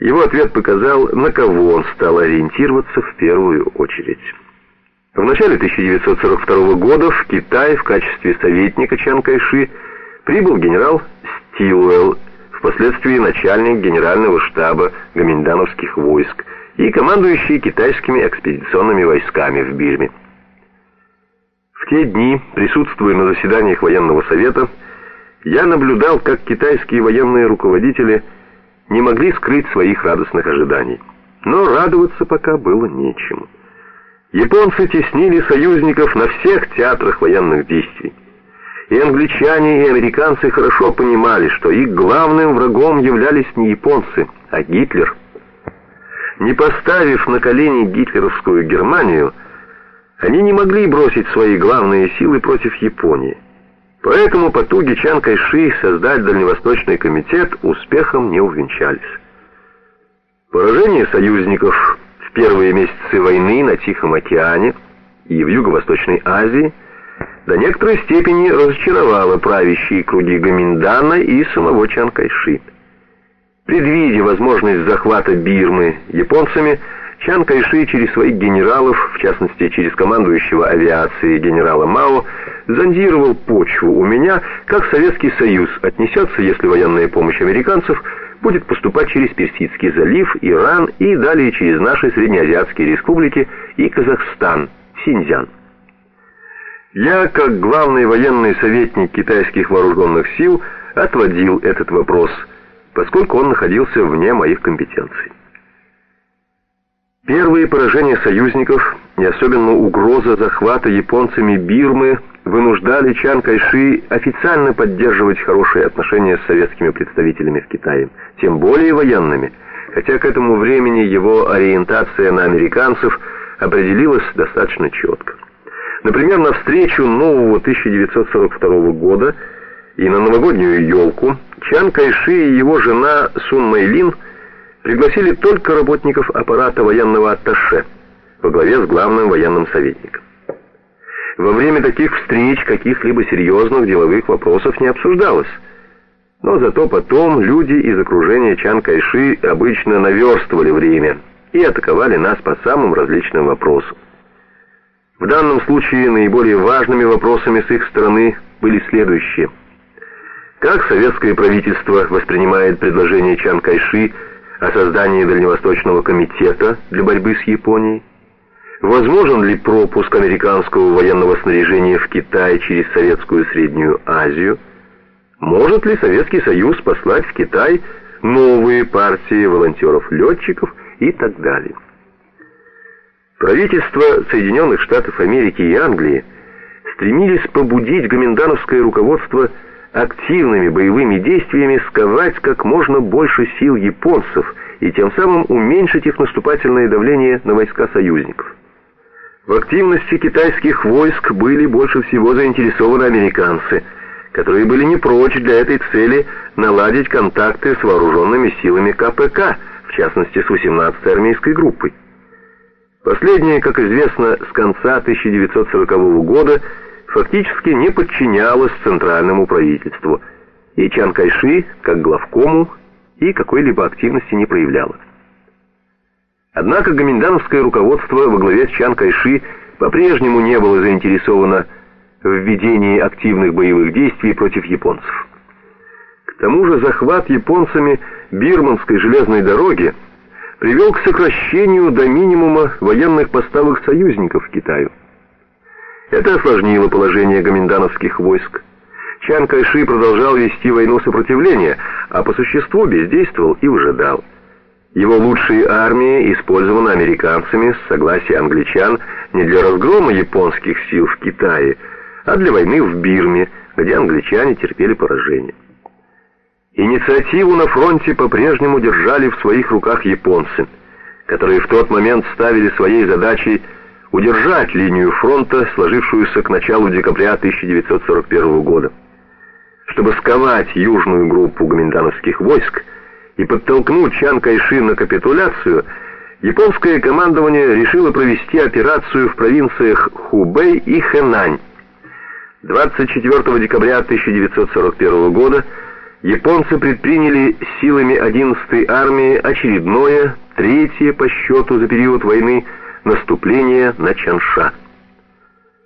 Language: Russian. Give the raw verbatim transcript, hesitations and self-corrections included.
Его ответ показал, на кого он стал ориентироваться в первую очередь. В начале тысяча девятьсот сорок второго года в Китай в качестве советника Чан Кайши прибыл генерал Стилуэлл, впоследствии начальник генерального штаба гоминдановских войск и командующий китайскими экспедиционными войсками в Бирме. В те дни, присутствуя на заседаниях военного совета, я наблюдал, как китайские военные руководители не могли скрыть своих радостных ожиданий. Но радоваться пока было нечему. Японцы теснили союзников на всех театрах военных действий. И англичане, и американцы хорошо понимали, что их главным врагом являлись не японцы, а Гитлер. Не поставив на колени гитлеровскую Германию, они не могли бросить свои главные силы против Японии. Поэтому потуги Чан Кайши создать Дальневосточный комитет успехом не увенчались. Поражение союзников в первые месяцы войны на Тихом океане и в Юго-Восточной Азии до некоторой степени разочаровало правящие круги Гоминдана и самого Чан Кайши. Предвидя возможность захвата Бирмы японцами, Чан Кайши через своих генералов, в частности через командующего авиацией генерала Мао, зондировал почву у меня, как Советский Союз отнесется, если военная помощь американцев будет поступать через Персидский залив, Иран и далее через наши среднеазиатские республики и Казахстан, Синьцзян. Я, как главный военный советник китайских вооруженных сил, отводил этот вопрос, поскольку он находился вне моих компетенций. Первые поражения союзников, и особенно угроза захвата японцами Бирмы, вынуждали Чан Кайши официально поддерживать хорошие отношения с советскими представителями в Китае, тем более военными, хотя к этому времени его ориентация на американцев определилась достаточно четко. Например, на встречу нового тысяча девятьсот сорок второго года и на новогоднюю елку Чан Кайши и его жена Сун Мэйлин пригласили только работников аппарата военного атташе во главе с главным военным советником. Во время таких встреч каких-либо серьезных деловых вопросов не обсуждалось, но зато потом люди из окружения Чан Кайши обычно наверстывали время и атаковали нас по самым различным вопросам. В данном случае наиболее важными вопросами с их стороны были следующие. Как советское правительство воспринимает предложение Чан Кайши о создании Дальневосточного комитета для борьбы с Японией? Возможен ли пропуск американского военного снаряжения в Китай через Советскую Среднюю Азию? Может ли Советский Союз послать в Китай новые партии волонтеров-летчиков и так далее? Правительства Соединенных Штатов Америки и Англии стремились побудить гоминдановское руководство активными боевыми действиями сковать как можно больше сил японцев и тем самым уменьшить их наступательное давление на войска союзников. В активности китайских войск были больше всего заинтересованы американцы, которые были не прочь для этой цели наладить контакты с вооруженными силами ка пэ ка, в частности с восемнадцатой армейской группой. Последняя, как известно, с конца тысяча девятьсот сорокового года фактически не подчинялась центральному правительству, и Чан Кайши, как главкому, и какой-либо активности не проявляла. Однако гоминдановское руководство во главе с Чан Кайши по-прежнему не было заинтересовано в ведении активных боевых действий против японцев. К тому же захват японцами Бирманской железной дороги привел к сокращению до минимума военных поставок союзников в Китаю. Это осложнило положение гоминдановских войск. Чан Кайши продолжал вести войну сопротивления, а по существу бездействовал и выжидал. Его лучшие армии использованы американцами с согласия англичан не для разгрома японских сил в Китае, а для войны в Бирме, где англичане терпели поражение. Инициативу на фронте по-прежнему держали в своих руках японцы, которые в тот момент ставили своей задачей удержать линию фронта, сложившуюся к началу декабря тысяча девятьсот сорок первого года. Чтобы сковать южную группу гоминдановских войск и подтолкнуть Чан Кайши на капитуляцию, японское командование решило провести операцию в провинциях Хубэй и Хэнань. двадцать четвёртого декабря тысяча девятьсот сорок первого года японцы предприняли силами одиннадцатой армии очередное, третье по счету за период войны, наступление на Чанша.